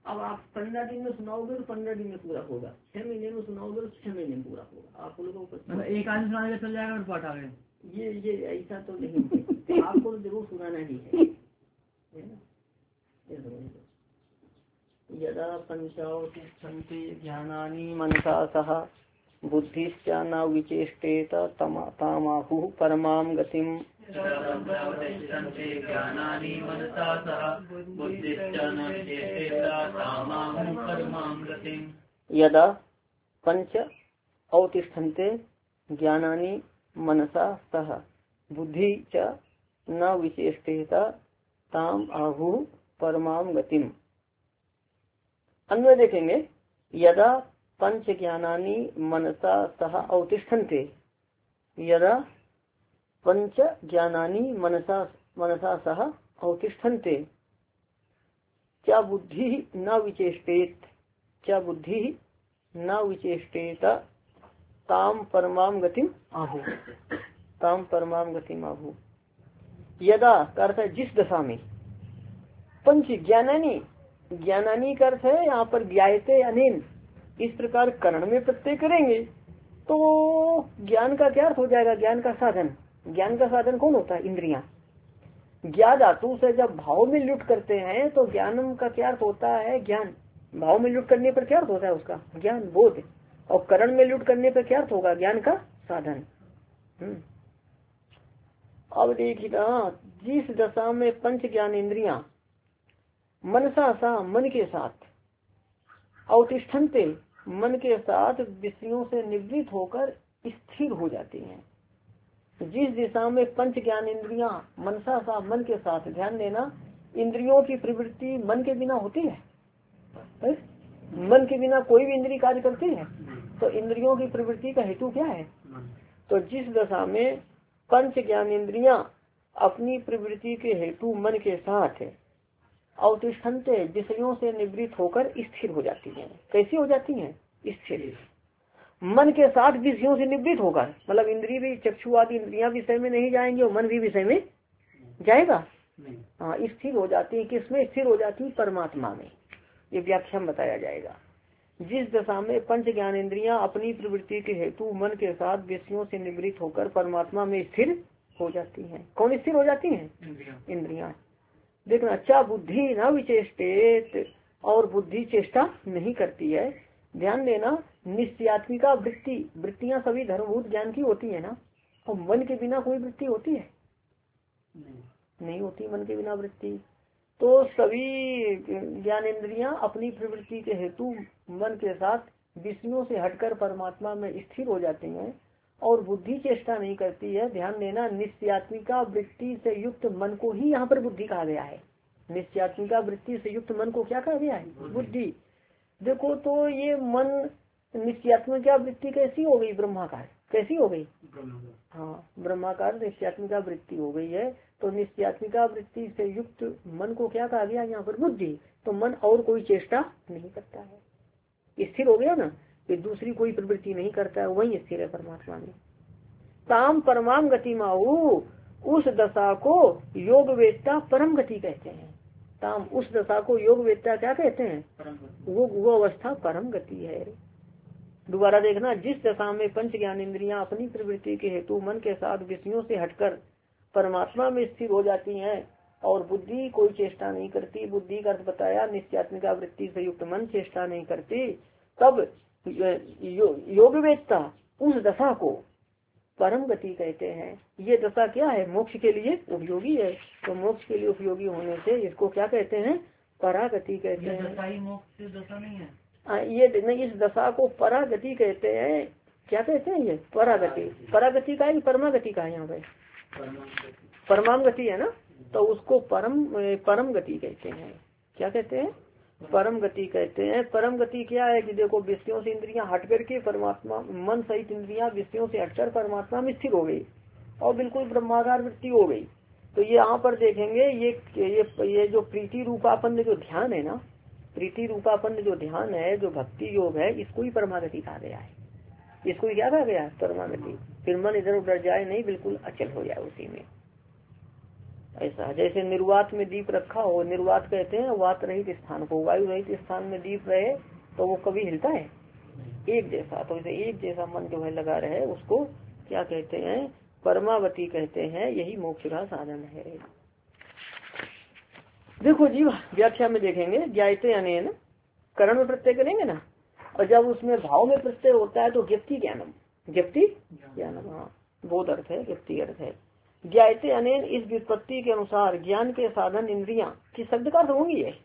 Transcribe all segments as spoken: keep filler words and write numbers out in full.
अब आप पंद्रह दिन में सुनाओगे तो पंद्रह दिन में पूरा होगा, छह महीने में सुनाओगे तो छह महीने में पूरा होगा। आप लोगों को एक आदमी सुना चल जाएगा और पाठ आ गए, ये ये ऐसा तो नहीं है, आपको जरूर सुनाना ही है, है ना। यदा पंचावतिष्ठन्ति ज्ञानानि मनसा सह बुद्धिश्च न विचेष्टेत तामाहुः परमां गतिम्। यदा पंच अवतिष्ठन्ते ज्ञानानि मनसा सह बुद्धि च न विचेष्टेत ताम आहुः परमां गतिम्। अन्वय देखेंगे, यदा पंच ज्ञानानि मनसा सह अवतिष्ठन्ते, यदा पंच ज्ञानानि मनसा मनसा सह अवतिष्ठन्ते क्या बुद्धि न विचेष्टेत, क्या बुद्धि न विचेष्टेत ताम परमां गतिम आहु, ताम परमां गतिम आहु। यदा का अर्थ है जिस दशा में, पंच ज्ञानानि, ज्ञानानि का अर्थ है यहाँ पर ज्ञायते अनेन, इस प्रकार करण में प्रत्यय करेंगे तो ज्ञान का क्या अर्थ हो जाएगा, ज्ञान का साधन। ज्ञान का साधन कौन होता है, इंद्रियां। ज्ञा धातु से जब भाव में लुट करते हैं तो ज्ञानम का क्या अर्थ होता है, ज्ञान। भाव में लुट करने पर क्या अर्थ होता है उसका, ज्ञान बोध, और करण में लुट करने पर क्या अर्थ होगा, ज्ञान का साधन। अब देखिए, जिस दशा में पंच ज्ञान इंद्रियां मनसा सा मन के साथ, अवतिष्ठन्ते मन के साथ विषयों से निवृत्त होकर स्थिर हो जाती हैं। जिस दिशा में पंच ज्ञान इंद्रियां मनसा सा मन के साथ, ध्यान देना, इंद्रियों की प्रवृत्ति मन के बिना होती है, है? मन के बिना कोई भी इंद्रिय कार्य करती है, तो इंद्रियों की प्रवृत्ति का हेतु क्या है। तो जिस दशा में पंच ज्ञान इंद्रियां अपनी प्रवृत्ति के हेतु मन के साथ अवतिष्ठन्ते विषयों से निवृत्त होकर स्थिर हो जाती हैं। कैसी हो जाती हैं, स्थिर। मन के साथ विषयों से निवृत्त होकर, मतलब इंद्रिय भी, चक्षु आदि इंद्रियां विषय में नहीं जाएंगे और मन भी विषय में जाएगा, हाँ, स्थिर हो जाती है। किसमें स्थिर हो जाती है, परमात्मा में। ये व्याख्या में बताया जाएगा। जिस दशा में पंच ज्ञान इंद्रियां अपनी प्रवृत्ति के हेतु मन के साथ विषयों से निवृत्त होकर परमात्मा में स्थिर हो जाती हैं। कौन स्थिर हो जाती हैं, इंद्रियां। देखना, अच्छा बुद्धि न विचेष्टेत, और बुद्धि चेष्टा नहीं करती है। ध्यान देना, निश्चयात्मिका वृत्ति, वृत्तियां सभी धर्मभूत ज्ञान की होती है ना, और मन के बिना कोई वृत्ति होती है, नहीं, नहीं होती मन के बिना वृत्ति। तो सभी ज्ञान इंद्रियां अपनी प्रवृत्ति के हेतु मन के साथ विषयों से हटकर परमात्मा में स्थिर हो जाती हैं, और बुद्धि चेष्टा नहीं करती है। ध्यान देना, निश्चयात्मिका वृत्ति से युक्त मन को ही यहाँ पर बुद्धि कहा गया है। निश्चयात्मिका वृत्ति से युक्त मन को क्या कहा गया है, बुद्धि। देखो तो ये मन, निश्चयात्मिका वृत्ति कैसी हो गई, ब्रह्माकार, कैसी हो गई, हाँ, ब्रह्माकार निश्चयात्मिका वृत्ति हो गई है। तो निश्चयात्मिका वृत्ति से युक्त मन को क्या कहा गया यहाँ पर, बुद्धि। तो मन और कोई चेष्टा नहीं करता है, स्थिर हो गया ना, कि दूसरी कोई प्रवृत्ति नहीं करता है, वही स्थिर है परमात्मा में। ताम परमाम गति माऊ, उस दशा को योग वेत्ता परम गति कहते हैं। ताम, उस दशा को योग वेत्ता क्या कहते हैं, वो वो अवस्था परम गति है। दोबारा देखना, जिस दशा में पंच ज्ञान इंद्रियां अपनी प्रवृत्ति के हेतु मन के साथ विषयों से हटकर परमात्मा में स्थिर हो जाती हैं, और बुद्धि कोई चेष्टा नहीं करती। बुद्धि का अर्थ बताया, निश्चयात्मिका वृत्ति से युक्त मन चेष्टा नहीं करती, तब यो, योग वेत्ता उस दशा को परम गति कहते हैं। ये दशा क्या है, मोक्ष के लिए उपयोगी है। तो मोक्ष के लिए उपयोगी होने से इसको क्या कहते हैं, परागति कहते हैं। मोक्ष दशा नहीं है, आ, ये नहीं, इस दशा को परागति कहते हैं। क्या कहते हैं, ये परागति। परागति का है, परमागति का है, यहाँ पे परमाम गति है ना, तो उसको परम परम गति कहते हैं। क्या कहते हैं, परम गति कहते हैं। परम गति क्या है कि देखो, विषयों से इंद्रियां हट करके परमात्मा, मन सहित इंद्रियां विषयों से हटकर परमात्मा में स्थिर हो गई और बिल्कुल ब्रह्माकार वृत्ति हो गई। तो ये यहाँ पर देखेंगे, ये ये ये जो प्रीति रूपापन्न जो ध्यान है ना, प्रीति रूपापन्न जो ध्यान है, जो भक्ति योग है, इसको ही परमागति कहा गया है। इसको ही क्या कहा गया है, परमागति। फिर मन इधर उधर जाए नहीं, बिल्कुल अचल हो जाए उसी में। ऐसा जैसे निर्वात में दीप रखा हो, निर्वात कहते हैं वात रहित स्थान को, वायु रहित स्थान में दीप रहे तो वो कभी हिलता है एक जैसा। तो इसे एक जैसा मन जो है लगा रहे उसको क्या कहते हैं, परमावती कहते हैं। यही मोक्ष का साधन है। देखो जी व्याख्या में देखेंगे, ज्ञायते अनेन करण में प्रत्यय करेंगे ना, और जब उसमें भाव में प्रत्यय होता है तो ज्ञप्ति ज्ञानम, ज्ञप्ति ज्ञानम, हाँ बहुत अर्थ है, ज्ञप्ति अर्थ है। ज्ञायते अनेन इस व्युत्पत्ति के अनुसार ज्ञान के साधन इंद्रियां की शब्द का अर्थ होंगी है,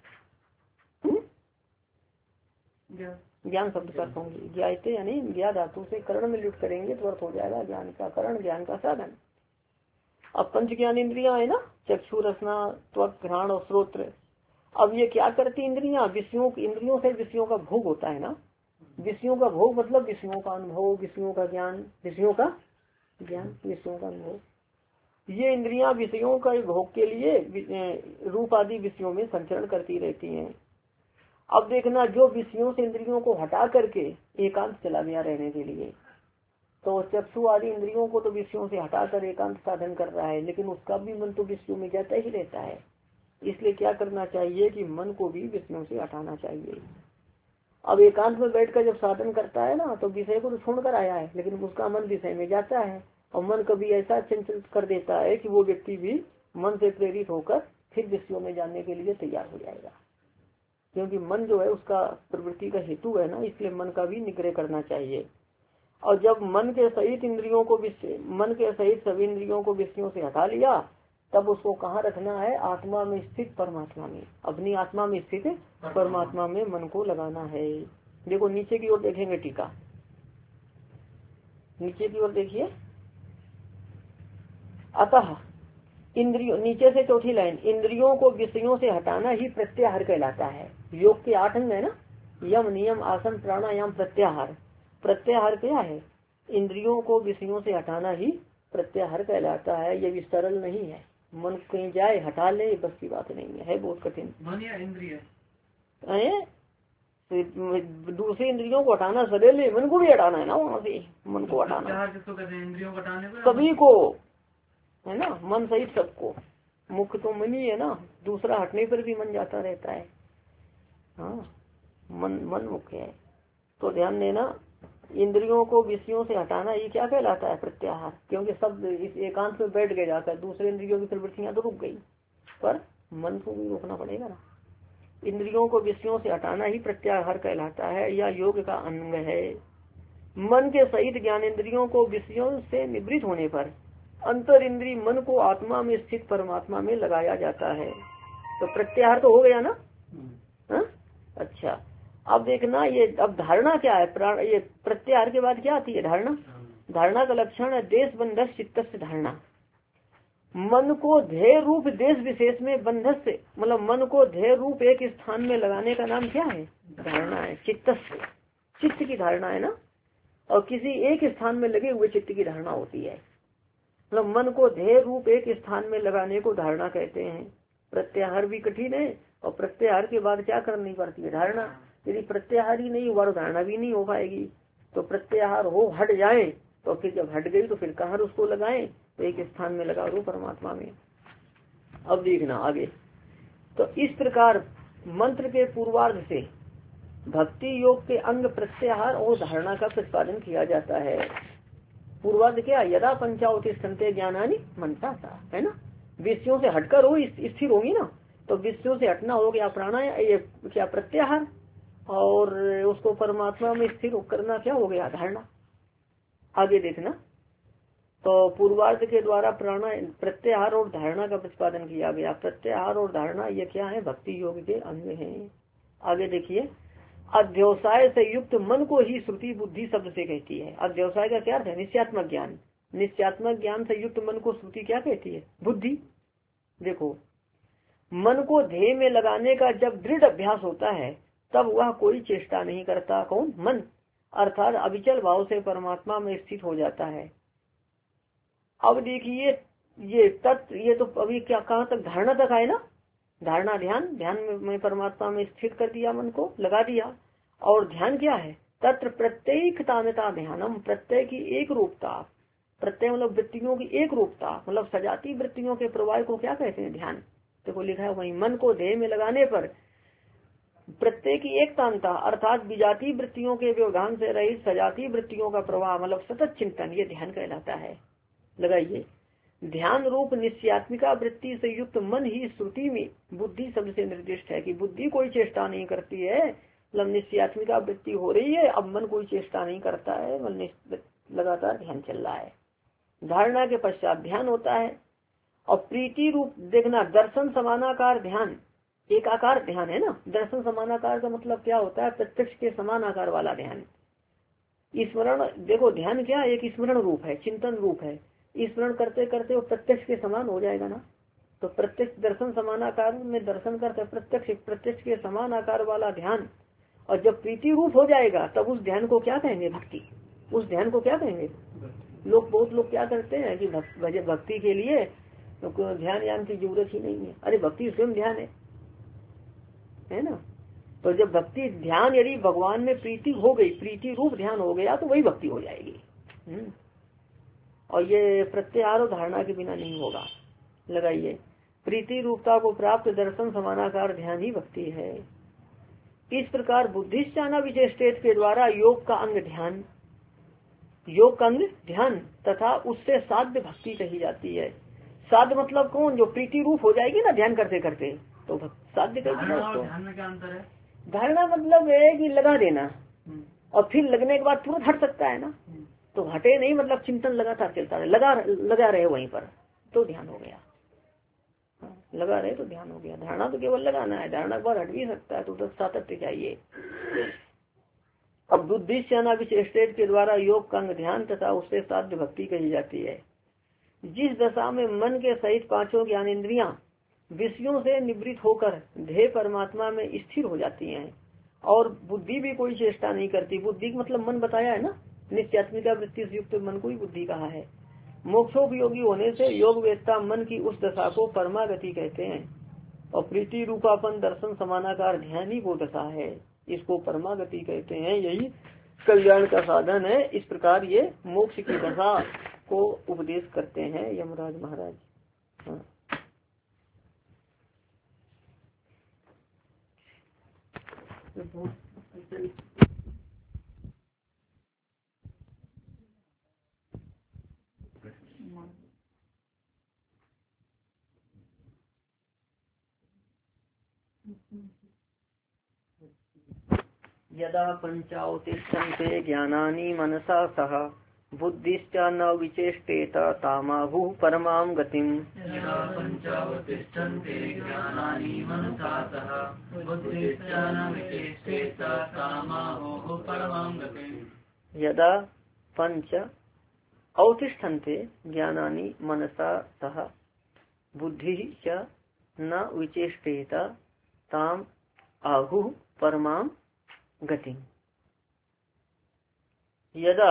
ज्ञान शब्द का अर्थ होंगी। ज्ञायते अनेन ज्ञा धातु से करण में लिप्त करेंगे तो अर्थ हो जाएगा ज्ञान का करण, ज्ञान का साधन। अब पंच ज्ञान इंद्रियां है ना, चक्षु रसना त्वक घ्राण और श्रोत्र। अब ये क्या करती इंद्रियां, विषयों इंद्रियों से विषयों का भोग होता है ना, विषयों का भोग मतलब विषयों का अनुभव, विषयों का ज्ञान, विषयों का ज्ञान, विषयों का अनुभव। ये इंद्रियां विषयों का भोग के लिए रूप आदि विषयों में संचरण करती रहती हैं। अब देखना जो विषयों से इंद्रियों को हटा करके एकांत चला गया रहने के लिए, तो चक्षु आदि इंद्रियों को तो विषयों से हटाकर एकांत साधन कर रहा है, लेकिन उसका भी मन तो विषयों में जाता ही रहता है। इसलिए क्या करना चाहिए कि मन को भी विषयों से हटाना चाहिए। अब एकांत में बैठकर जब साधन करता है ना तो विषय को तो छोड़कर आया है, लेकिन उसका मन विषय में जाता है, और मन कभी ऐसा चंचल कर देता है कि वो व्यक्ति भी मन से प्रेरित होकर फिर विषयों में जाने के लिए तैयार हो जाएगा। क्योंकि मन जो है उसका प्रवृत्ति का हेतु है ना, इसलिए मन का भी निग्रह करना चाहिए। और जब मन के सहित इंद्रियों को विषय मन के सहित सभी इंद्रियों को विषयों से हटा लिया, तब उसको कहाँ रखना है, आत्मा में स्थित परमात्मा में, अपनी आत्मा में स्थित परमात्मा में मन को लगाना है। देखो नीचे की ओर देखेंगे टीका, नीचे की ओर देखिए। अतः इंद्रियों, नीचे से चौथी लाइन, इंद्रियों को विषयों से हटाना ही प्रत्याहार कहलाता है। योग के आठ अंग है ना, यम नियम आसन प्राणायाम प्रत्याहार। प्रत्याहार क्या है, इंद्रियों को विषयों से हटाना ही प्रत्याहार कहलाता है। ये भी सरल नहीं है, मन कहीं जाए हटा ले बस की बात नहीं है, है बहुत कठिन। मन या इंद्रिय दूसरी इंद्रियों को हटाना सरल है, मन को भी हटाना है ना, वहाँ से मन को हटाना इंद्रियों को हटाने सभी को है ना, मन सहित सबको। मुख्य तो मन ही है ना, दूसरा हटने पर भी मन जाता रहता है। हाँ मन मन मुख्य है। तो ध्यान देना, इंद्रियों को विषयों से हटाना ये क्या कहलाता है, प्रत्याहार। क्योंकि सब इस एकांत में बैठ गए जाकर, दूसरे इंद्रियों की प्रवृत्तियां तो रुक गई, पर मन को भी रोकना पड़ेगा ना। इंद्रियों को विषयों से हटाना ही प्रत्याहार कहलाता है, या योग का अंग है। मन के सहित ज्ञान इंद्रियों को विषयों से निवृत्त होने पर अंतर इंद्रिय मन को आत्मा में स्थित परमात्मा में लगाया जाता है। तो प्रत्याहार तो हो गया ना। हा? अच्छा अब देखना, ये अब धारणा क्या है, प्राण ये प्रत्याहार के बाद क्या आती है, धारणा। धारणा का लक्षण है देश बंधस चित्तस्य धारणा। मन को ध्येय रूप देश विशेष में बंधस से, मतलब मन को ध्येय रूप एक स्थान में लगाने का नाम क्या है, धारणा है। चित्तस्य, चित्त की धारणा है ना, और किसी एक स्थान में लगे हुए चित्त की धारणा होती है। मतलब मन को ध्येय रूप एक स्थान में लगाने को धारणा कहते हैं। प्रत्याहार भी कठिन है, और प्रत्याहार के बाद क्या करनी पड़ती है, धारणा। यदि प्रत्याहार ही नहीं हुआ तो धारणा भी नहीं हो पाएगी। तो प्रत्याहार हो हट जाए, तो फिर जब हट गई तो फिर कहाँ उसको लगाएं, तो एक स्थान में लगा दो परमात्मा में। अब देखना आगे, तो इस प्रकार मंत्र के पूर्वार्ध से भक्ति योग के अंग प्रत्याहार और धारणा का प्रतिपादन किया जाता है। पूर्वार्ध क्या, यदा पंचावती संते ज्ञानानि मनसा सा, है ना, विषयों से हटकर हो स्थिर होगी ना, तो विषयों से हटना हो गया प्राणायाम, ये क्या प्रत्याहार, और उसको परमात्मा में स्थिर करना क्या हो गया, धारणा। आगे देखना, तो पूर्वार्ध के द्वारा प्राणायाम प्रत्याहार और धारणा का प्रतिपादन किया गया। प्रत्याहार और धारणा ये क्या है, भक्ति योग के अंग हैं। आगे देखिए, अध्यवसाय से युक्त मन को ही श्रुति बुद्धि शब्द से कहती है। अध्यवसाय का क्या अर्थ है, निश्चयात्मक ज्ञान। निश्चयात्मक ज्ञान से युक्त मन को श्रुति क्या कहती है, बुद्धि। देखो, मन को ध्येय में लगाने का जब दृढ़ अभ्यास होता है तब वह कोई चेष्टा नहीं करता, कौन, मन, अर्थात अविचल भाव से परमात्मा में स्थित हो जाता है। अब देखिए ये तत्व, ये तो अभी क्या कहाँ तक, धारणा तक आए ना। धारणा ध्यान, ध्यान में, में परमात्मा में स्थित कर दिया, मन को लगा दिया। और ध्यान क्या है, तत्र प्रत्येक तानता ध्यानम, प्रत्यय की एक रूपता, प्रत्यय मतलब वृत्तियों की एक रूपता, मतलब सजाती वृत्तियों के प्रवाह को क्या कहते हैं? ध्यान। देखो लिखा है वही, मन को देह में लगाने पर प्रत्यय की एक तांता अर्थात विजाती वृत्तियों के व्यवधान से रहित सजाती वृत्तियों का प्रवाह मतलब सतत चिंतन, ये ध्यान कहलाता है। लगाइए, ध्यान रूप निश्चयात्मिका वृत्ति से युक्त मन ही श्रुति में बुद्धि शब्द से निर्दिष्ट है कि बुद्धि कोई चेष्टा नहीं करती है, मतलब निश्चयात्मिका वृत्ति हो रही है, अब मन कोई चेष्टा नहीं करता है, मतलब लगातार ध्यान चल रहा है। धारणा के पश्चात ध्यान होता है। और प्रीति रूप देखना, दर्शन समानाकार ध्यान, एक आकार ध्यान है ना। दर्शन समानाकार का मतलब क्या होता है? प्रत्यक्ष के समान आकार वाला ध्यान। स्मरण, देखो ध्यान क्या, एक स्मरण रूप है, चिंतन रूप है। स्मरण करते करते वो प्रत्यक्ष के समान हो जाएगा ना। तो प्रत्यक्ष दर्शन समानाकार में दर्शन करते प्रत्यक्ष प्रत्यक्ष के समान आकार वाला ध्यान, और जब प्रीति रूप हो जाएगा तब उस ध्यान को क्या कहेंगे? भक्ति। उस ध्यान को क्या कहेंगे? लोग बहुत लोग क्या करते हैं कि भक्ति के लिए तो ध्यान यान की जरूरत ही नहीं है। अरे भक्ति स्वयं ध्यान है, है ना। तो जब भक्ति ध्यान यदि भगवान में प्रीति हो गई, प्रीति रूप ध्यान हो गया तो वही भक्ति हो जाएगी। हम्म और ये प्रत्याहार और धारणा के बिना नहीं होगा। लगाइए, प्रीति रूपता को प्राप्त दर्शन समानाकार ध्यान ही भक्ति है। इस प्रकार बुद्धिश्चाना विचेष्टेत के द्वारा योग का अंग ध्यान, योग का अंग ध्यान तथा उससे साध्य भक्ति कही जाती है। साध्य मतलब कौन? जो प्रीति रूप हो जाएगी ना ध्यान करते करते, तो साध्य कहेगी ना उसको। ध्यान में क्या अंतर है? धारणा मतलब है कि लगा देना, और फिर लगने के बाद तुरंत हट सकता है ना, तो हटे नहीं, मतलब चिंतन लगातार चलता है, लगा लगा रहे वहीं पर, तो ध्यान हो गया। लगा रहे तो ध्यान हो गया। धारणा तो केवल लगाना है, धारणा बार हट भी सकता है, तो उधर सातत्य चाहिए। अब बुद्धिश्चाना विचेष्टेत के द्वारा योग का अंग ध्यान तथा उससे साध्य भक्ति कही जाती है। जिस दशा में मन के सहित पांचों ज्ञानेंद्रियां विषयों से निवृत्त होकर ध्येय परमात्मा में स्थिर हो जाती हैं और बुद्धि भी कोई चेष्टा नहीं करती। बुद्धि मतलब मन बताया है ना, निश्चयात्मिका वृत्ति से युक्त मन को ही बुद्धि कहा है। मोक्षोपयोगी होने से योग वेत्ता मन की उस दशा को परमागति कहते हैं, और प्रीति रूपापन दर्शन समानाकार ध्यान ही वो दशा है, इसको परमागति कहते हैं। यही कल्याण का साधन है। इस प्रकार ये मोक्ष की दशा को उपदेश करते हैं यमराज महाराज। हाँ। यदा पंचावतिष्ठन्ते ज्ञानानि मनसा सह बुद्धिश्च न विचेष्टेत तामाहुः परमां गतिम्। यदा पंचावतिष्ठन्ते ज्ञानानि मनसा सह बुद्धिश्च न विचेष्टेत तामाहुः परमां गतिम्। यदा पंच अवतिष्ठन्ते ज्ञानानि मनसा सह बुद्धिश्च न विचेष्टेत ताम आहुः परमां गतिम्। यदा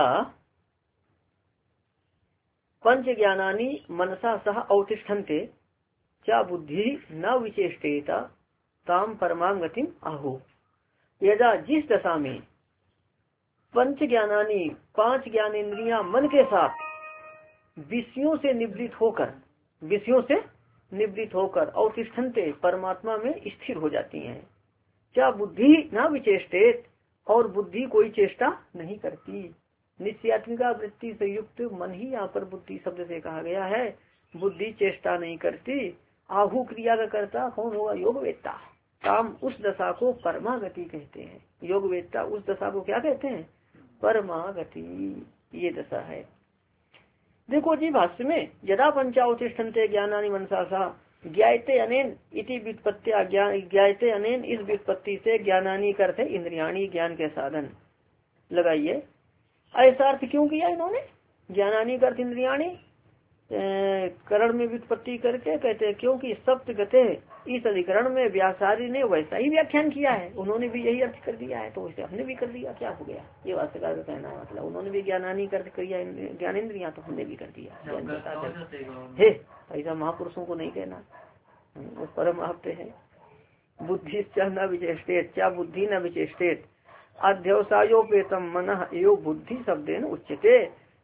पंच ज्ञानानि मनसा सह अवतिष्ठन्ते च बुद्धि न विचेष्टेत ताम परमां गतिम् आहुः। यदा जिस दशा में पंच ज्ञानानि पांच ज्ञानेंद्रियां मन के साथ विषयों से निवृत्त होकर विषयों से निवृत्त होकर अवतिष्ठन्ते परमात्मा में स्थिर हो जाती हैं। क्या बुद्धि ना विचेष्टेत, और बुद्धि कोई चेष्टा नहीं करती। निश्चयात्मिका वृत्ति से युक्त मन ही यहाँ पर बुद्धि शब्द से कहा गया है। बुद्धि चेष्टा नहीं करती। आहु क्रिया का कर्ता कौन होगा? योग वेत्ता। काम उस दशा को परमागति कहते हैं। योग वेत्ता उस दशा को क्या कहते हैं? परमागति। ये दशा है। देखो जी भाष्य में यदा पंचावतिष्ठन्ते ज्ञानानि मनसा सा ज्ञायते अनेन इति व्युत्पत्त्या ज्ञायते अनेन, इस व्युत्पत्ति से ज्ञानानि करते इंद्रियाणी ज्ञान के साधन। लगाइए, ऐसा अर्थ क्यों किया इन्होंने? ज्ञानानि करते इंद्रियाणी करण में व्युत्पत्ति करके कहते हैं क्योंकि सप्त गते इस अधिकरण में व्यासारी ने वैसा ही व्याख्यान किया है। उन्होंने भी यही अर्थ कर दिया है, तो वैसे हमने भी कर दिया। क्या हो गया? ये वास्तवकार का कहना है। मतलब उन्होंने भी ज्ञानानि कर किया ज्ञानेन्द्रियां, तो हमने भी कर दिया। हे ऐसा महापुरुषों को नहीं कहना, वो परम आपते है। बुद्धि न विचेष्टेत, क्या बुद्धि न विचेष्टेत अध्यवसायोपेतम मन यो बुद्धि शब्देन उच्यते।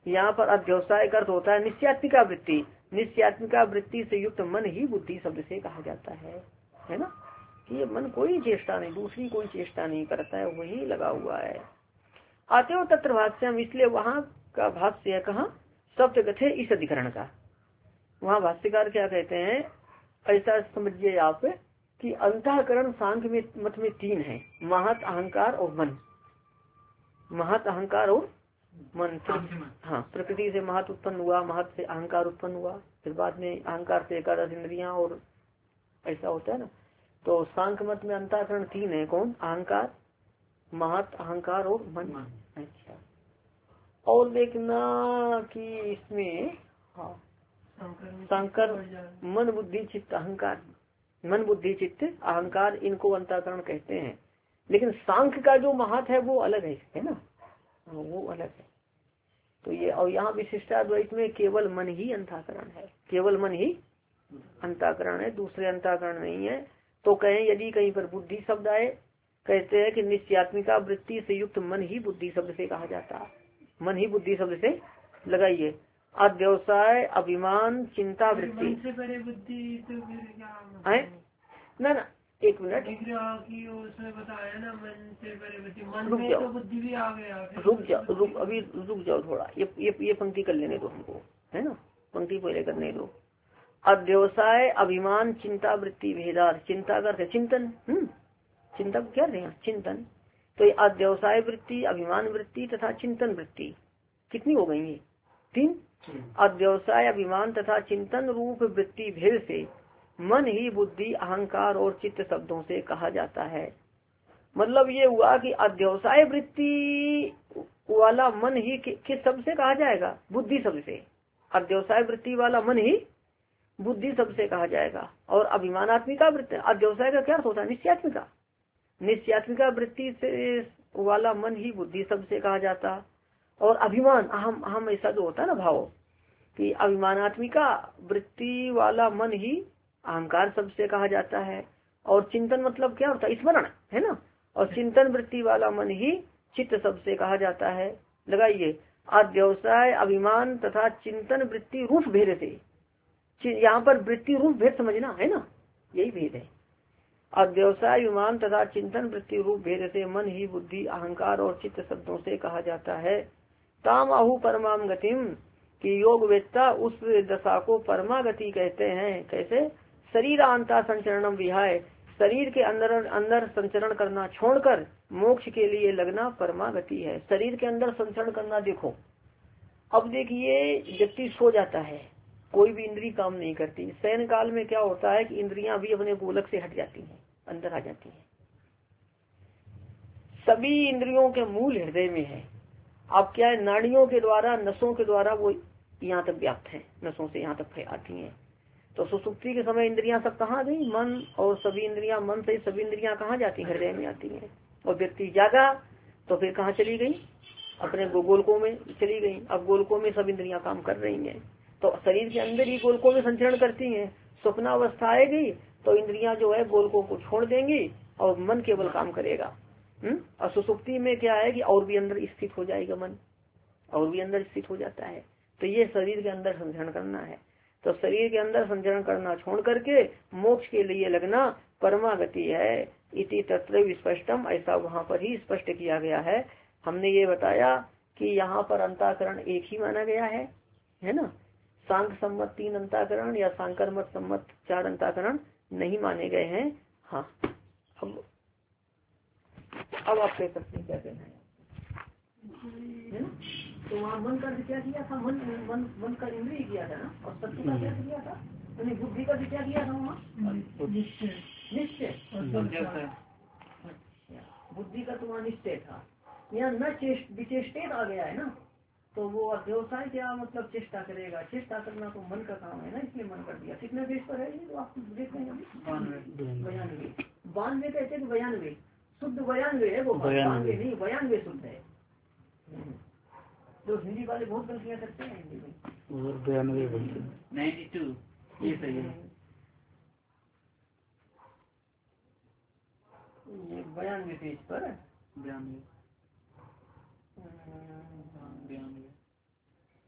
यहाँ पर अध्यवसाय का अर्थ होता है निश्चयात्मिका वृत्ति। निश्चयात्मिका वृत्ति से युक्त मन ही बुद्धि शब्द से कहा जाता है, है ना। कि ये मन कोई चेष्टा नहीं, दूसरी कोई चेष्टा नहीं करता है, वही लगा हुआ है। आते हो तत्र भाष्यम, इसलिए वहाँ का भाष्य है कहाँ, शब्द कथे इस अधिकरण का। वहाँ भाष्यकार क्या कहते हैं, ऐसा समझिए आप कि अंतःकरण सांख्य में मत में तीन है, महत, अहंकार और मन। महत, अहंकार और मन। हाँ, प्रकृति से महत उत्पन्न हुआ, महत से अहंकार उत्पन्न हुआ, फिर बाद में अहंकार से एकादश इंद्रियां, और ऐसा होता है ना। तो सांख्य मत में अंतःकरण तीन है, कौन, अहंकार, महत, अहंकार और मन। अच्छा, और देखना कि इसमें हाँ शंकर मन बुद्धि चित्त अहंकार, मन बुद्धि चित्त अहंकार, इनको अंतःकरण कहते हैं। लेकिन सांख्य का जो महत है वो अलग है, है ना, वो अलग है। तो ये, और यहाँ विशिष्टाद्वैत में केवल मन ही अंतःकरण है, केवल मन ही अंतःकरण है, दूसरे अंतःकरण नहीं है। तो कहें यदि कहीं पर बुद्धि शब्द आए, कहते हैं कि निश्चयात्मिका वृत्ति से युक्त मन ही बुद्धि शब्द से कहा जाता है, मन ही बुद्धि शब्द से लगाइए। अध्यवसाय, अभिमान, चिंता वृत्ति है ना ना एक मिनट बताया ना, मन से परे बुद्धि, मन रुक में जाओ, तो बुद्धि भी आ गया, रुक जाओ, रुक अभी रुक जाओ थोड़ा, ये ये ये पंक्ति कर लेने दो हमको, है ना, पंक्ति पहले करने दो। अध्यवसाय, अभिमान, चिंता वृत्ति भेदार, चिंता करते चिंतन, हम्म चिंता क्या रहे हैं, चिंतन। तो ये अध्यवसाय वृत्ति, अभिमान वृत्ति तथा चिंतन वृत्ति कितनी हो गई है, तीन। अध्यवसाय, अभिमान तथा चिंतन रूप वृत्ति भेद से मन ही बुद्धि, अहंकार और चित्त शब्दों से कहा जाता है। मतलब ये हुआ कि अध्यवसाय वृत्ति वाला मन ही कि, किस शब्द से कहा जाएगा, बुद्धि शब्द से। अध्यवसाय वृत्ति वाला मन ही बुद्धि शब्द से कहा जाएगा। और अभिमानात्मिका वृत्ति, अध्यवसाय का क्या अर्थ होता है, निश्चयात्मिका, निश्चयात्मिका वृत्ति से वाला मन ही बुद्धि शब्द से कहा जाता। और अभिमान, अहम अहम ऐसा जो होता है ना भाव, कि अभिमानात्मिका वृत्ति वाला मन ही अहंकार शब्द से कहा जाता है। और चिंतन मतलब क्या होता है, स्मरण, है ना। और चिंतन वृत्ति वाला मन ही चित्त शब्द से कहा जाता है। लगाइए, अध्यवसाय, अभिमान तथा चिंतन वृत्ति रूप भेद से, यहाँ पर वृत्ति रूप भेद समझना है ना, यही भेद है। अध्यवसाय, अभिमान तथा चिंतन वृत्ति रूप भेद से मन ही बुद्धि, अहंकार और चित्त शब्दों से कहा जाता है। ताम आहु परमाम गतिम, कि योग वेत्ता उस दशा को परमा गति कहते हैं। कैसे, शरीर अंता संचरणम विहाय, शरीर के अंदर अंदर संचरण करना छोड़कर मोक्ष के लिए लगना परमा गति है। शरीर के अंदर संचरण करना, देखो अब देखिए व्यक्ति सो जाता है, कोई भी इंद्री काम नहीं करती, शयन काल में क्या होता है कि इंद्रियां भी अपने गोलक से हट जाती हैं, अंदर आ जाती हैं। सभी इंद्रियों के मूल हृदय में है। अब क्या है, नाड़ियों के द्वारा, नसों के द्वारा वो यहाँ तक व्याप्त है, नसों से यहाँ तक आती हैं। तो सुसुप्ति के समय इंद्रियां सब कहाँ गई, मन, और सभी इंद्रियां, मन से सभी इंद्रियां कहाँ जाती, हृदय में आती हैं। और व्यक्ति जागा तो फिर कहाँ चली गई, अपने गोलकों में चली गई। अब गोलकों में सब इंद्रियां काम कर रही हैं, तो शरीर के अंदर ही गोलकों में संचरण करती हैं। स्वप्नावस्था आएगी तो इंद्रियां जो है गोलकों को छोड़ देंगी और मन केवल काम करेगा। हम्म और सुसुप्ति में क्या है कि और भी अंदर स्थित हो जाएगा मन, और भी अंदर स्थित हो जाता है। तो ये शरीर के अंदर संचरण करना है। तो शरीर के अंदर संचरण करना छोड़ करके मोक्ष के लिए लगना परमा गति है। इति तत्र स्पष्टम, ऐसा वहाँ पर ही स्पष्ट किया गया है। हमने ये बताया कि यहाँ पर अंताकरण एक ही माना गया है, है ना। सांख्य सम्मत तीन अंताकरण या सांकर मत सम्मत चार अंताकरण नहीं माने गए हैं। हाँ, अब अब आप कह सकते हैं क्या कहना है ना। तो वहाँ मन का क्या किया था, मन मन मन का इंद्रिय किया था ना, और सत्य का क्या किया था, यानी बुद्धि का क्या किया था वहाँ, निश्चय। बुद्धि का तुम्हारा निश्चय था। यहाँ न विचेष्टित आ गया है ना, तो वो अध्यवसाय क्या मतलब चेष्टा करेगा, चेष्टा करना तो मन का काम है ना, इसलिए मन कर दिया। कितने देश पर है ये तो आप देख रहे हैं, बयानवे बानवे कहते हैं, बयानवे शुद्ध बयानवे है वो, बानवे नहीं, बयानवे शुद्ध है। तो हिंदी वाले बहुत गलतियाँ करते हैं हिंदी में, बयानवे नाइन्टी टू ये सही है, ये बयानवे पेज पर बयानवे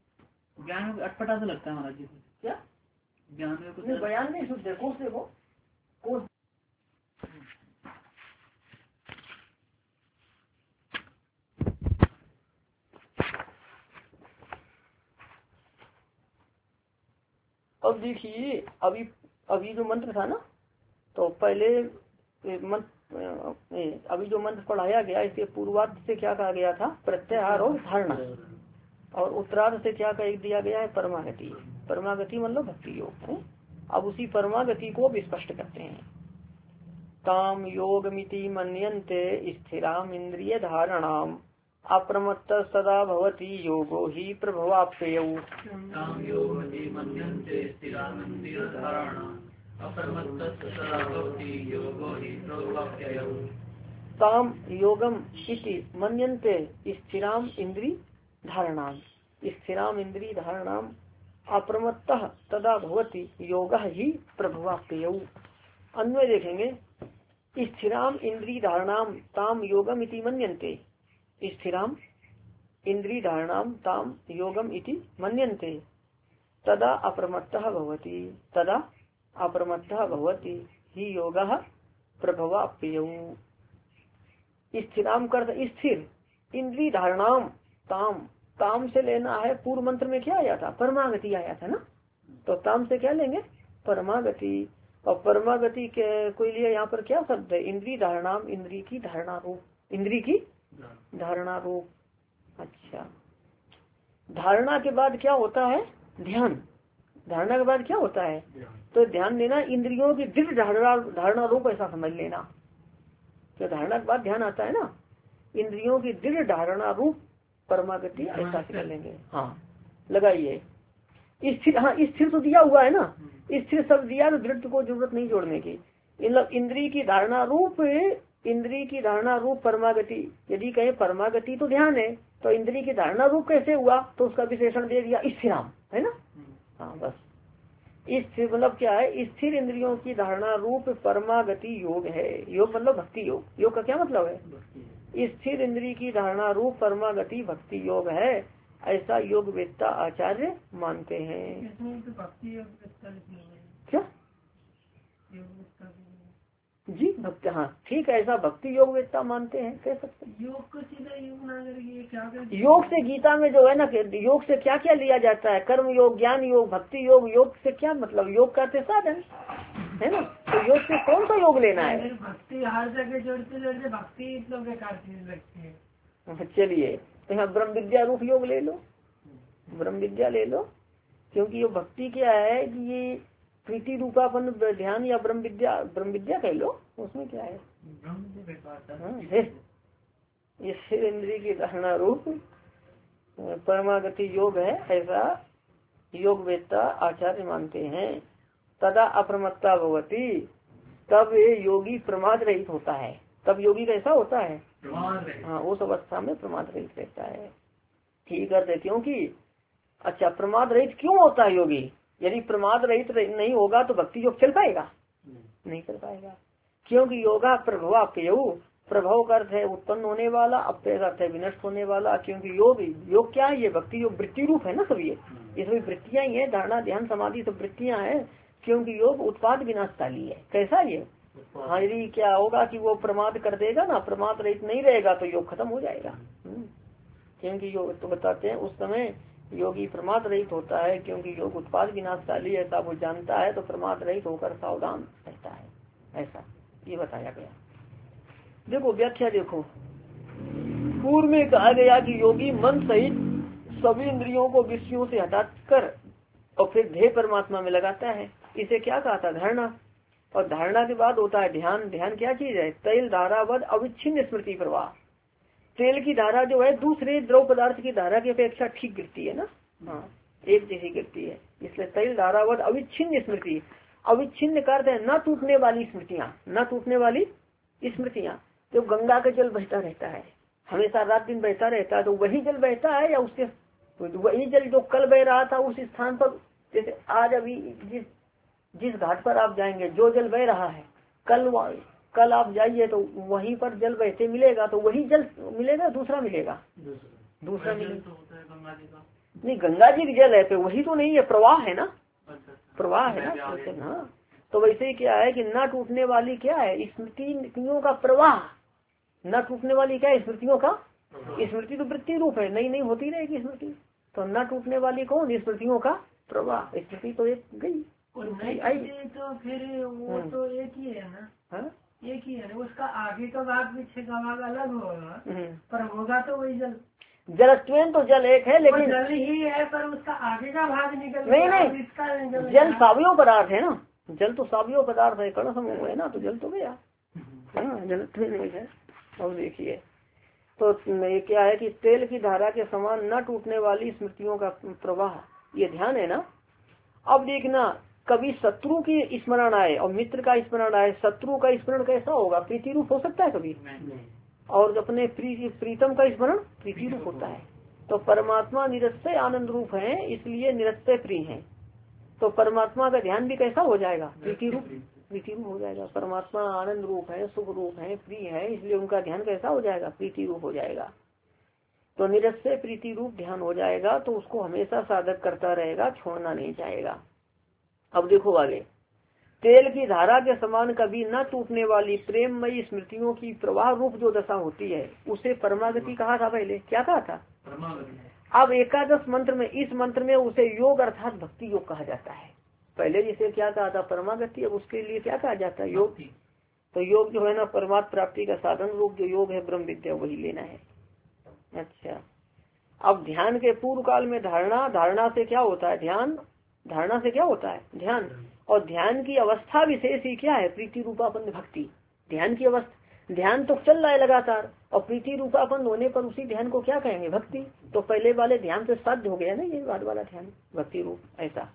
ज्ञान में अटपटा सा लगता है महाराज जी। क्या ज्ञान में कुछ नहीं, बयान नहीं शुद्ध है। कोष देखो, कोष अब देखिए, अभी अभी जो मंत्र था ना, तो पहले मंत्र, अभी जो मंत्र पढ़ाया गया इसके पूर्वार्ध से क्या कहा गया था? प्रत्याहार और धारणा। और उत्तरार्ध से क्या कह दिया गया है? परमागति। परमागति मतलब भक्ति योग है। अब उसी परमागति को भी स्पष्ट करते हैं। ताम योग मिति मन्यन्ते स्थिराम इंद्रिय धारणाम अप्रमत्त सदा भवति योगो ही प्रभवाप्ययौ। ताम योगमिति मन्यन्ते स्थिराम इंद्रिय धारणाम अप्रमत्त सदा भवति योगो ही प्रभवाप्ययौ। ताम योगम इति मन्यन्ते स्थिराम इंद्रिय धारणाम, स्थिराम इंद्रिय धारणाम अप्रमत्तः तदा भवति योगः ही प्रभवाप्ययौ। अन्वय देखेंगे, स्थिराम इंद्रिय धारणाम ताम योगम इति मन्यन्ते, स्थिराम इंद्रिय धारणाम ताम योगम इति मन्यन्ते तदा अप्रमत्तः भवति, तदा अप्रमत्तः भवति ही योगः प्रभवाप्ययौ। स्थिराम कर स्थिर, इंद्रिय धारणाम ताम, ताम से लेना है, पूर्व मंत्र में क्या आया था? परमागति आया था ना, तो ताम से क्या लेंगे? परमागति। और परमागति के कोई लिए यहाँ पर क्या शब्द है? इंद्रिय धारणाम, इंद्रिय की धारणा रूप, इंद्रिय की धारणा रूप। अच्छा, धारणा के बाद क्या होता है? ध्यान। धारणा के बाद क्या होता है? तो ध्यान देना, इंद्रियों की दृढ़ धारणा धारणा रूप ऐसा समझ लेना। तो धारणा के बाद ध्यान आता है ना, इंद्रियों की दृढ़ धारणा रूप परमागति ऐसा कर लेंगे। हाँ लगाइए स्थिर। हाँ स्थिर तो दिया हुआ है ना, स्थिर शब्द दिया तो दृढ़ को जरूरत नहीं जोड़ने की। मतलब इंद्रिय की धारणा रूप, इंद्रिय की धारणा रूप परमागति। यदि कहे परमागति तो ध्यान है, तो इंद्रिय की धारणा रूप कैसे हुआ? तो उसका विशेषण दे दिया स्थिराम, है ना। हाँ बस स्थिर मतलब क्या है? स्थिर इंद्रियों की धारणा रूप परमागति योग है। योग मतलब भक्ति योग। योग का क्या मतलब है? स्थिर इंद्रिय की धारणा रूप परमागति भक्ति योग है, ऐसा योग वेत्ता आचार्य मानते हैं। क्या जी भक्ति? हाँ ठीक है, ऐसा भक्ति योग वेत्ता मानते हैं, कह सकते हैं। योग को सीधा योग ना करके क्या कर? योग से गीता में जो है ना, योग से क्या क्या लिया जाता है? कर्म योग, ज्ञान योग, भक्ति योग। योग से क्या मतलब? योग करते साधन है ना, तो योग से कौन सा योग लेना है? भक्ति हर जगह जोड़ते जोड़ते भक्ति इतना बेकार चीज लगती है। चलिए तो यहाँ ब्रह्म विद्या रूप योग ले लो, ब्रह्म विद्या ले लो, क्योंकि ये भक्ति क्या है कि ये प्रीति रूपापन ध्यान या ब्रह्म विद्या, ब्रह्म विद्या कह लो, उसमें क्या है? ये इंद्रिय की धारणा रूप परमागति योग है, ऐसा योग वेत्ता आचार्य मानते हैं। तदा अप्रमत्ता भवति, तब ये योगी प्रमाद रहित होता है। तब योगी कैसा होता है? हाँ उस अवस्था में प्रमाद रहित रहता है। ठीक है, क्योंकि अच्छा प्रमाद रहित क्यों होता है योगी? यदि प्रमाद रहित नहीं होगा तो भक्ति योग चल पाएगा? नहीं चल पाएगा, क्योंकि योगा प्रभवाप्ययौ, प्रभाव का अर्थ है उत्पन्न होने वाला, अप्यय का अर्थ है विनष्ट होने वाला। क्योंकि योग योग क्या है? ये भक्ति योग वृत्ति रूप है ना, सब ये ये सभी वृत्तियां ही है, धारणा ध्यान समाधि सब वृत्तियां हैं। क्योंकि योग उत्पाद विनाशकाली है। कैसा ये? हाँ यदि क्या होगा कि वो प्रमाद कर देगा ना, प्रमाद रहित नहीं रहेगा तो योग खत्म हो जाएगा। क्योंकि योग तो बताते हैं उस समय योगी प्रमाद रहित होता है, क्योंकि योग उत्पाद विनाशकाली ऐसा वो जानता है, तो प्रमाद रहित होकर सावधान रहता है, ऐसा ये बताया गया। देखो व्याख्या देखो, पूर्व में कहा गया कि योगी मन सहित सभी इंद्रियों को विषयों से हटाकर और फिर ध्येय परमात्मा में लगाता है। इसे क्या कहा था? धारणा। और धारणा के बाद होता है ध्यान। ध्यान क्या चीज है? तैल धारावद अविच्छिन्न स्मृति प्रवाह। तेल की धारा जो है दूसरे द्रव पदार्थ की धारा की अपेक्षा ठीक गिरती है ना, हाँ एक जैसी गिरती है, इसलिए तैल धारावद अविच्छिन्न स्मृति। अविच्छिन्न का अर्थ है न टूटने वाली स्मृतियाँ, न टूटने वाली स्मृतियाँ। तो गंगा का जल बहता रहता है, हमेशा रात दिन बहता रहता है, तो वही जल बहता है या उसके तो वही जल जो कल बह रहा था उस स्थान पर? जैसे आज अभी जिस जिस घाट पर आप जाएंगे जो जल बह रहा है, कल कल आप जाइए तो वहीं पर जल बहते मिलेगा, तो वही जल मिलेगा दूसरा मिलेगा? दूसरा मिलेगा। नहीं, गंगा जी की जल है तो वही तो नहीं है, प्रवाह है ना, अच्छा, प्रवाह है ना। वैसे हाँ, तो वैसे ही क्या है कि न टूटने वाली क्या है, स्मृतियों का प्रवाह। न टूटने वाली क्या है, स्मृतियों का। स्मृति तो वृत्ति रूप है, नई नई होती रहेगी स्मृति। तो न टूटने वाली कौन, स्मृतियों का प्रवाह। स्मृति तो एक गई, और दूसरी नहीं आई। टूटे तो फिर वो हम्म। तो एक ही है ना, हाँ? एक ही है ना, उसका आगे का भाग पीछे का भाग अलग होगा, हम्म। पर होगा तो वही जल। जलत्वेन तो जल एक है, वो लेकिन जल ही है, पर उसका आगे का भाग निकल नहीं गया, नहीं, इसका निकल जल गया। सावयव पदार्थ है ना, जल तो सावयव पदार्थ है, कण समूह है ना, तो जल तो गया। हाँ, जलत्वेन एक है। अब देखिए, तो ये क्या है कि तेल की धारा के समान न टूटने वाली स्मृतियों का प्रवाह, ये ध्यान है ना। अब देखना, कभी शत्रु की स्मरण आए और मित्र का स्मरण आए, शत्रु का स्मरण कैसा होगा, प्रीति रूप हो सकता है कभी, और अपने प्री प्रीतम का स्मरण प्रीति रूप होता है। तो परमात्मा निरस्ते आनंद रूप है, इसलिए निरस्ते प्रिय है। तो परमात्मा का ध्यान भी कैसा हो जाएगा, प्रीति रूप, प्रीति रूप हो जाएगा। परमात्मा आनंद रूप है, सुख रूप है, प्रिय है, इसलिए उनका ध्यान कैसा हो जाएगा, प्रीति रूप हो जाएगा। तो निरस्ते प्रीति रूप ध्यान हो जाएगा, तो उसको हमेशा साधक करता रहेगा, छोड़ना नहीं चाहेगा। अब देखो आगे, तेल की धारा के समान कभी न टूटने वाली प्रेममयी स्मृतियों की प्रवाह रूप जो दशा होती है, उसे परमागति कहा था। पहले क्या कहा था, अब एकादश मंत्र में, इस मंत्र में उसे योग अर्थात भक्ति योग कहा जाता है। पहले जिसे क्या कहा था, परमागति, अब उसके लिए क्या कहा जाता है, योग। तो योग जो है ना, परमात्म प्राप्ति का साधन रूप जो योग है, ब्रह्म विद्या, वही लेना है। अच्छा, अब ध्यान के पूर्व काल में धारणा, धारणा से क्या होता है, ध्यान, धारणा से क्या होता है, ध्यान। और ध्यान की अवस्था विशेष ही क्या है, प्रीति रूपापन भक्ति। ध्यान की अवस्था, ध्यान तो चल रहा है लगातार, और प्रीति रूपापन होने पर उसी ध्यान को क्या कहेंगे, भक्ति। तो पहले वाले ध्यान से साध्य हो गया ना ये बाद वाला ध्यान, भक्ति रूप, ऐसा।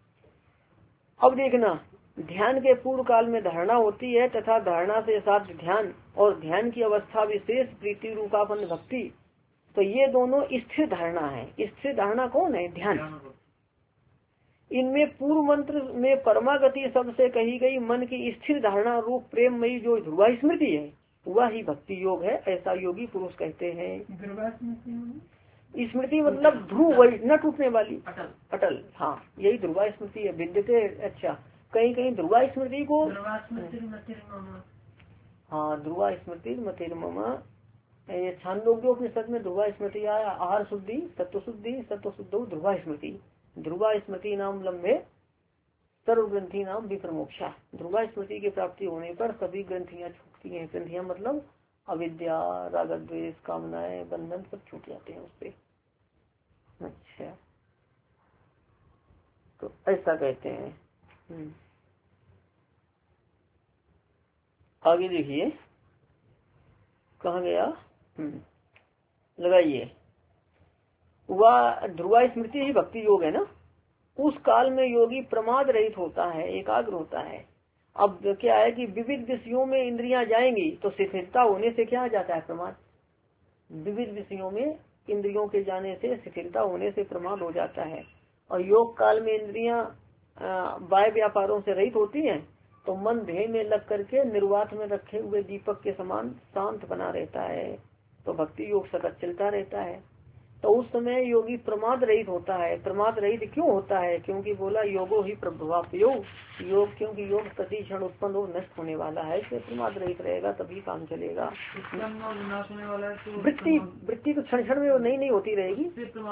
अब देखना, ध्यान के पूर्व काल में धारणा होती है तथा धारणा से साध्य ध्यान, और ध्यान की अवस्था विशेष प्रीति रूपापन भक्ति। तो ये दोनों स्थिर धारणा है। स्थिर धारणा कौन है, ध्यान। इनमें पूर्व मंत्र में परमागति शब्द से कही गई मन की स्थिर धारणा रूप प्रेममयी जो ध्रुवा स्मृति है, वह ही भक्ति योग है, ऐसा योगी पुरुष कहते हैं। स्मृति मतलब ध्रुव, वही न टूटने वाली, अटल, अटल। हाँ, यही ध्रुवा स्मृति है, विद्यते। अच्छा, कहीं कहीं ध्रुवा स्मृति को, हाँ, ध्रुवा स्मृति मतिर्ममा, ये छांदोग्योपनिषद में ध्रुवा स्मृति आया, आहार शुद्धि, तत्व शुद्धि, सत्व शुद्धो ध्रुवा स्मृति। ध्रुवा स्मृति नाम लंबे सर्व ग्रंथि नाम विप्रमोक्षा। ध्रुवा स्मृति की प्राप्ति होने पर सभी ग्रंथियां छूटती हैं। ग्रंथियां मतलब अविद्या, राग द्वेष, कामनाएं, बंधन सब छूट जाते हैं उससे। अच्छा, तो ऐसा कहते हैं। आगे देखिए, कहाँ गया, लगाइए, वह ध्रुवा स्मृति ही भक्ति योग है ना। उस काल में योगी प्रमाद रहित होता है, एकाग्र होता है। अब क्या है कि विविध विषयों में इंद्रियां जाएंगी तो शिथिलता होने से क्या आ जाता है, प्रमाद। विविध विषयों में इंद्रियों के जाने से, शिथिलता होने से प्रमाद हो जाता है। और योग काल में इंद्रियां बाह्य व्यापारों से रहित होती हैं, तो मन ध्येय में लग करके निर्वात में रखे हुए दीपक के समान शांत बना रहता है। तो भक्ति योग सतत चलता रहता है। तो उस समय योगी प्रमाद रहित होता है। प्रमाद रहित क्यों होता है, क्योंकि बोला योगो ही प्रभाव योग, योग क्योंकि योग प्रति क्षण उत्पन्न हो नष्ट होने वाला है, इसलिए प्रमाद रहित रहेगा तभी काम चलेगा। वृत्ति वृत्ति तो क्षण क्षण में नहीं नहीं होती रहेगी।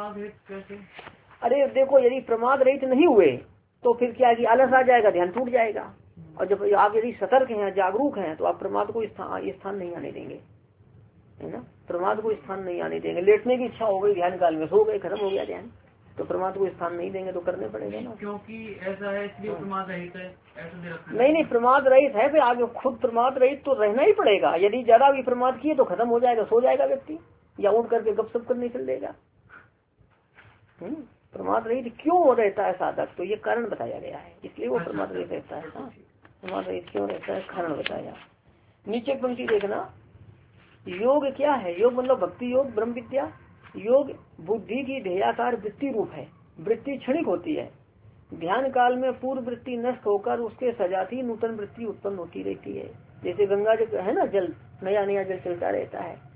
अरे देखो, यदि प्रमाद रहित नहीं हुए तो फिर क्या कि आलस आ जाएगा, ध्यान टूट जाएगा। और जब आप यदि सतर्क हैं, जागरूक हैं, तो आप प्रमाद को स्थान स्थान नहीं आने देंगे, है ना। प्रमाद को स्थान नहीं आने देंगे। लेटने की इच्छा हो गई ध्यान काल में, सो गए, खत्म हो गया ध्यान, तो प्रमाद को स्थान नहीं देंगे तो करने पड़ेगा ना, क्योंकि ऐसा है इसलिए प्रमाद रहित है, ऐसा नहीं नहीं, प्रमाद रहित है फिर आगे खुद प्रमाद रहित तो रहना ही पड़ेगा। यदि ज्यादा भी प्रमाद किए तो खत्म हो जाएगा, सो जाएगा व्यक्ति, या उठ करके गपशप करने चल देगा। हम्म प्रमाद रहित क्यों रहता है साधक, तो ये कारण बताया गया है, इसलिए वो प्रमाद रहित रहता है। हाँ, प्रमाद रहित क्यों रहता है, कारण बताया। नीचे पंक्ति देखना, योग क्या है, योग मतलब भक्ति योग, ब्रह्म विद्या। योग बुद्धि की ध्येयाकार वृत्ति रूप है। वृत्ति क्षणिक होती है। ध्यान काल में पूर्व वृत्ति नष्ट होकर उसके सजाती नूतन वृत्ति उत्पन्न होती रहती है। जैसे गंगा जल है ना, जल नया नया जल चलता रहता है,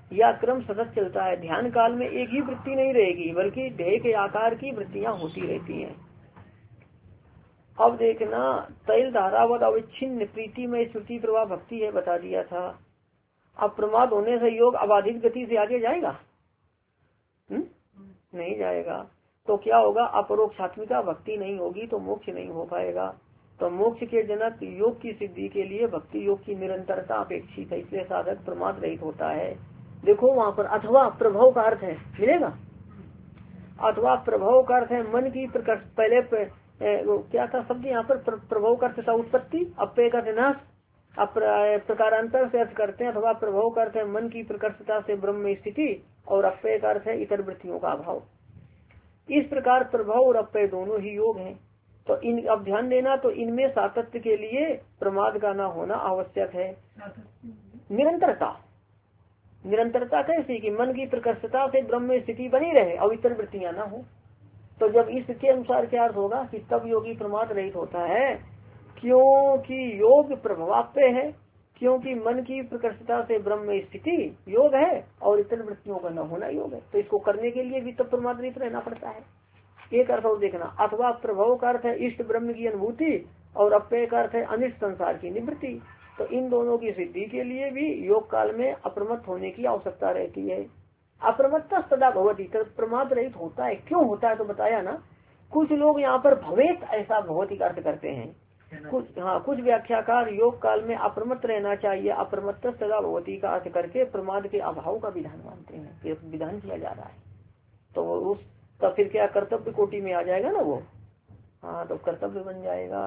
या क्रम सतत चलता है। ध्यान काल में एक ही वृत्ति नहीं रहेगी, बल्कि ध्येय के आकार की वृत्तियां होती रहती हैं। अब देखना, तैल धारावत अविच्छिन्न प्रीति में श्रुति प्रवाह भक्ति है, बता दिया था। अब प्रमाद होने से योग अबाधित गति से आगे जाएगा? हुँ? नहीं जाएगा। तो क्या होगा? अपरोक्षात्मिका भक्ति नहीं होगी तो मोक्ष नहीं हो पाएगा। तो मोक्ष के जनक योग की सिद्धि के लिए भक्ति योग की निरंतरता अपेक्षित है, इसलिए साधक प्रमाद रहित होता है। देखो वहाँ पर अथवा प्रभाव का अर्थ है, मिलेगा। अथवा प्रभाव का अर्थ है मन की प्रकट, पहले पे, ए, वो क्या था शब्द यहाँ पर? प्र, प्रभाव का अर्थ था उत्पत्ति, अप्य का नाश, प्रकारांतर से अर्थ करते हैं। अथवा प्रभाव का अर्थ है मन की प्रकटता से ब्रह्म में स्थिति, और अप्य का अर्थ है इतर वृत्तियों का अभाव। इस प्रकार प्रभाव और अप्य दोनों ही योग हैं। तो इन अब ध्यान देना, तो इनमें सातत्य के लिए प्रमाद का न होना आवश्यक है। निरंतरता, निरंतरता कैसी? कि मन की प्रकर्षता से ब्रह्म में स्थिति बनी रहे और इतर वृत्तियां ना हो। तो जब इसके अनुसार क्या अर्थ होगा कि तब योगी प्रमाद रहित होता है, क्योंकि योग प्रभावाप्य है, क्योंकि मन की प्रकर्षता से ब्रह्म में स्थिति योग है और इतर वृत्तियों का न होना योग है। तो इसको करने के लिए भी तब प्रमाद रहित रहना पड़ता है। एक अर्थ और देखना, अथवा प्रभाव का अर्थ है इष्ट ब्रह्म की अनुभूति, और अप्य का अर्थ है अनिष्ट संसार की निवृत्ति। तो इन दोनों की सिद्धि के लिए भी योग काल में अप्रमत्त होने की आवश्यकता रहती है। अप्रमत्त सदा भवती, प्रमाद रहित होता है। क्यों होता है? तो बताया ना, कुछ लोग यहाँ पर भवेत ऐसा भगवती का अर्थ करते हैं। कुछ हाँ कुछ व्याख्याकार योग काल में अप्रमत्त रहना चाहिए, अप्रमत्त सदा भगवती का अर्थ करके प्रमाद के अभाव का विधान मानते हैं, विधान किया जा रहा है। तो उस तब फिर क्या कर्तव्य कोटि में आ जाएगा ना वो। हाँ तो कर्तव्य बन जाएगा।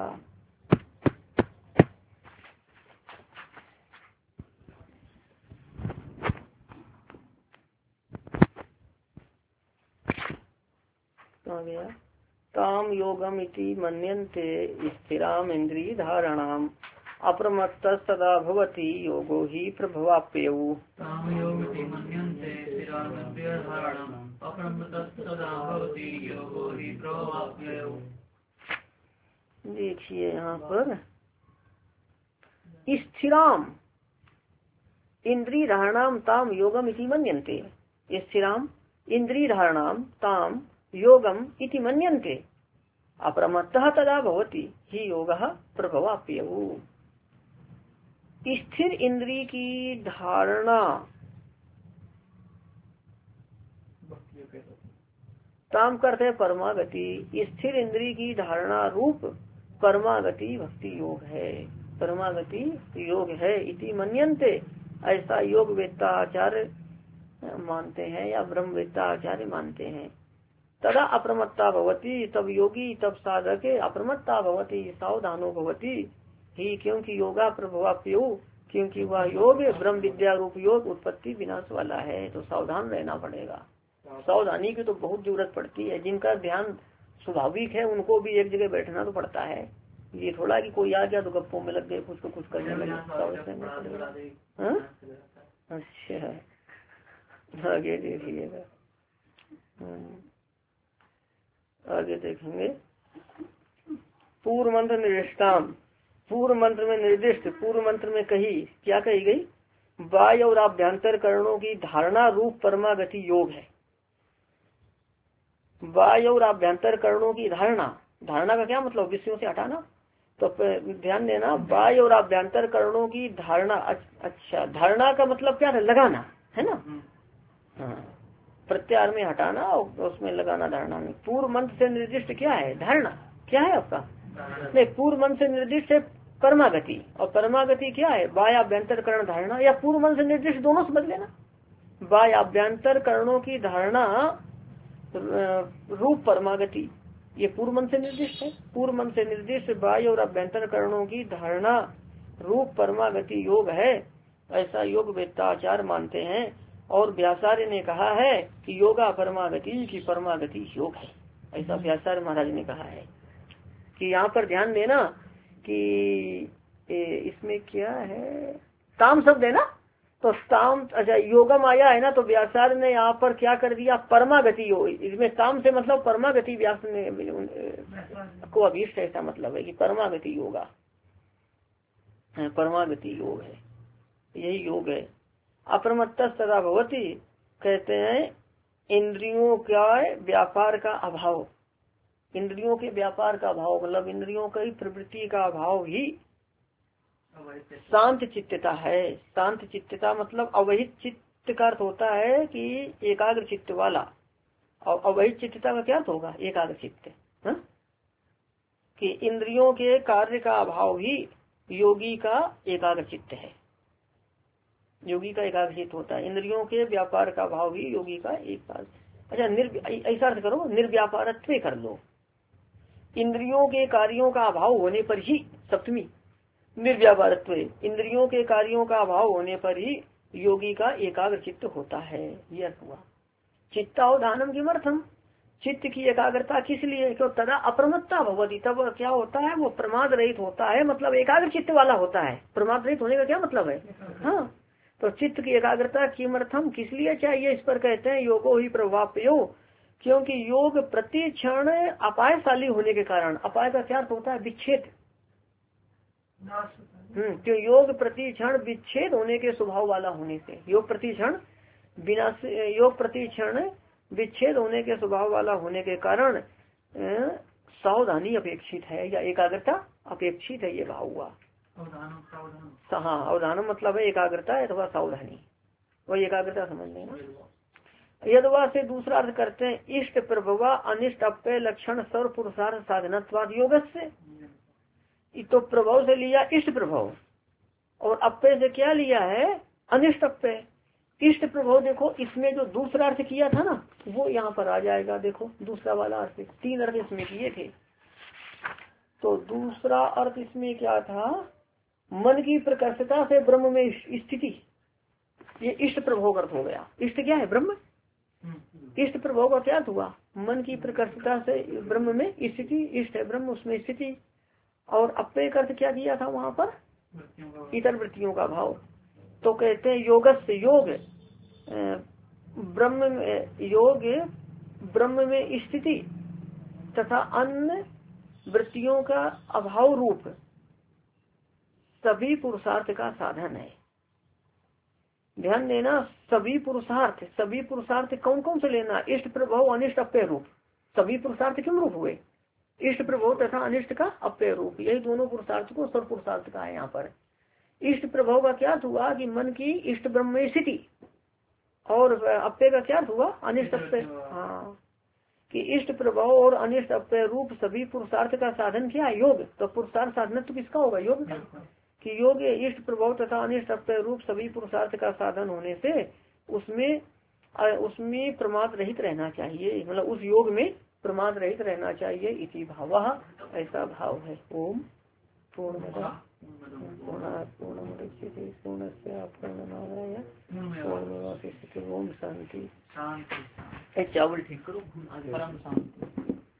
कहाँ गया? ताम योगम इति मन्यन्ते स्थिराम इंद्रिय धारणाम अप्रमत्त सदा भवति योगो ही प्रभवाप्ययु। ताम योगमिति मन्यन्ते स्थिराम इंद्रिय धारणाम अप्रमत्त सदा भवति योगो ही प्रभवाप्ययु। देखिए यहाँ पर स्थिराम इंद्रिय धारणाम ताम योगम इति मन्यन्ते, स्थिराम इंद्रिय धारणाम ताम योगम इति मन्यन्ते अप्रमत्तः तदा भवति ही योगः प्रभवाप्ययु। स्थिर इंद्रिय की धारणा, ताम करते परमागति, स्थिर इंद्रिय की धारणा रूप परमागति भक्ति योग है, परमागति योग है। इति मन्यन्ते, ऐसा योग वेत्ता आचार्य मानते हैं या ब्रह्म वेत्ता आचार्य मानते हैं। तदा अप्रमत्ता भवती, तब योगी तब साधक अप्रमत्ता भवती सावधानो भवती ही, क्योंकि योगा प्रभवाप्यु, क्योंकि वह योग ब्रह्म विद्या रूप योग उत्पत्ति विनाश वाला है। तो सावधान रहना पड़ेगा। सावधानी की तो बहुत जरूरत पड़ती है। जिनका ध्यान स्वाभाविक है उनको भी एक जगह बैठना तो पड़ता है। ये थोड़ा कि कोई आ गया तो गप्पों में लग गए, कुछ को कुछ करने लगे। अच्छा आगे देखिएगा, आगे देखेंगे। पूर्व मंत्र निर्दिष्टाम, पूर्व मंत्र में निर्दिष्ट, पूर्व मंत्र में कही क्या कही गई? बाह्य और आभ्यंतर करणों की धारणा रूप परमागति योग है। बाह्य और आभ्यंतर करणों की धारणा, धारणा का क्या मतलब? विषयों से हटाना। तो ध्यान देना, बाह्य और आभ्यंतर करणों की धारणा। अच्छा, धारणा का मतलब क्या है? लगाना है ना। हाँ, प्रत्यार में हटाना और उसमें लगाना धारणा में। पूर्व मंत्र से निर्दिष्ट क्या है? धारणा। क्या है आपका? नहीं, पूर्व मंत्र से निर्दिष्ट है परमागति, और परमागति क्या है? बाह्य आभ्यंतर करण धारणा, या पूर्व मंत्र से निर्दिष्ट दोनों समझ लेना। बाह्य आभ्यंतर करणों की धारणा रूप परमागति, ये पूर्व मंत्र से निर्दिष्ट है। पूर्व मंत्र से निर्दिष्ट बाह्य और आभ्यंतर करणों की धारणा रूप परमागति योग है, ऐसा योग वेत्ताचार्य मानते हैं। और व्यासार्य ने कहा है कि योगा परमागति की परमागति योग है, ऐसा व्यासार्य महाराज ने कहा है। कि यहाँ पर ध्यान देना कि इसमें क्या है? ताम शब्द है ना, तो ताम, अच्छा योगम आया है ना, तो व्यासार्य ने यहाँ पर क्या कर दिया? परमागति योग। इसमें ताम से मतलब परमागति व्यास ने को अभीष्ट, ऐसा मतलब है कि परमागति योगा, परमागति योग है, यही योग है। अप्रमत्त सदा भवती, कहते हैं इंद्रियों का व्यापार का अभाव, इंद्रियों के व्यापार का अभाव मतलब इंद्रियों की प्रवृत्ति का अभाव ही शांत चित्तता है। शांत चित्तता मतलब अवहित चित्त का अर्थ होता है कि एकाग्र चित्त वाला, और अवहित चित्तता का क्या अर्थ होगा? एकाग्र चित्त। हाँ? कि इंद्रियों के कार्य का अभाव ही योगी का एकाग्र चित्त है, योगी का एकाग्र चित्त होता है। इंद्रियों के व्यापार का अभाव ही योगी का एकाग्र। अच्छा, निर् ऐसा अर्थ करो, निर्व्यापारत्व कर लो। इंद्रियों के कार्यों का अभाव होने पर ही, सप्तमी निर्व्यापारत्व, इंद्रियों के कार्यों का अभाव होने पर ही योगी का एकाग्र चित्त होता है। यह अर्थ हुआ। चित्तावधानम किमर्थम, चित्त की एकाग्रता किस लिए? क्यों? तदा अप्रमत्ता भवती, तब क्या होता है? वो प्रमाद रहित होता है, मतलब एकाग्र चित्त वाला होता है। प्रमाद रहित होने का क्या मतलब है? हाँ, तो चित्त की एकाग्रता किमर्थम किस लिए चाहिए? इस पर कहते हैं योगो ही प्रभावयो, क्योंकि योग प्रति क्षण अपायशाली होने के कारण, अपाय का क्या अर्थ होता है? विच्छेद। हम्म क्यों? योग प्रति क्षण विच्छेद होने के स्वभाव वाला होने से, योग प्रति क्षण विनाश, योग प्रति क्षण विच्छेद होने के स्वभाव वाला होने के कारण सावधानी अपेक्षित है, या एकाग्रता अपेक्षित है, ये भाव हुआ। हाँ, अवधानम मतलब है एकाग्रता अथवा सावधानी, वही एकाग्रता समझ लेना। यदवा से दूसरा अर्थ करते हैं इष्ट प्रभवा अनिष्ट अप्य लक्षण सर्व पुरुषार्थ साधनत्वाद योग से। तो प्रभाव से लिया इष्ट प्रभाव, और अप्य से क्या लिया है? अनिष्ट अप्य। इष्ट प्रभाव देखो, इसमें जो दूसरा अर्थ किया था ना, वो यहाँ पर आ जाएगा। देखो दूसरा वाला अर्थ, तीन अर्थ इसमें किए थे। तो दूसरा अर्थ इसमें क्या था? मन की प्रकर्षता से ब्रह्म में स्थिति, ये इष्ट प्रभाव का अर्थ हो गया। इष्ट क्या है? ब्रह्म। इष्ट प्रभाव का क्या हुआ? मन की प्रकर्षता से ब्रह्म में स्थिति, इष्ट है ब्रह्म, उसमें स्थिति। और अप्य का अर्थ क्या किया था वहां पर? इतर वृत्तियों का भाव। तो कहते हैं योगस्य, योग ब्रह्म में, योग ब्रह्म में स्थिति तथा अन्य वृत्तियों का अभाव रूप सभी पुरुषार्थ का साधन है। ध्यान देना, सभी पुरुषार्थ, सभी पुरुषार्थ कौन कौन से लेना? इष्ट प्रभाव अनिष्ट अप्य रूप, सभी पुरुषार्थ किम रूप हुए? इष्ट प्रभाव तथा अनिष्ट का अप्य रूप, यही दोनों पुरुषार्थ को सर्व पुरुषार्थ का है। यहाँ पर इष्ट प्रभाव का क्या हुआ? कि मन की इष्ट ब्रह्म में स्थिति, और अप्य का क्या हुआ? अनिष्ट अप्य। हाँ, कि इष्ट प्रभाव और अनिष्ट अप्य रूप सभी पुरुषार्थ का साधन क्या है? योग। तो पुरुषार्थ साधन तो किसका होगा? योग का। कि योग इष्ट प्रभाव तथा अनिष्ट अप्य रूप सभी पुरुषार्थ का साधन होने से उसमें उसमें प्रमाद रहित रहना चाहिए, मतलब उस योग में प्रमाद रहित रहना चाहिए। इसी भाव, ऐसा भाव है। ओम पूर्णमदः पूर्णात् पूर्णमुदच्यते पूर्णस्य पूर्णमादाय पूर्णमेवावशिष्यते। ओम शांति। शांति। चावल ठीक करो। परम शांति।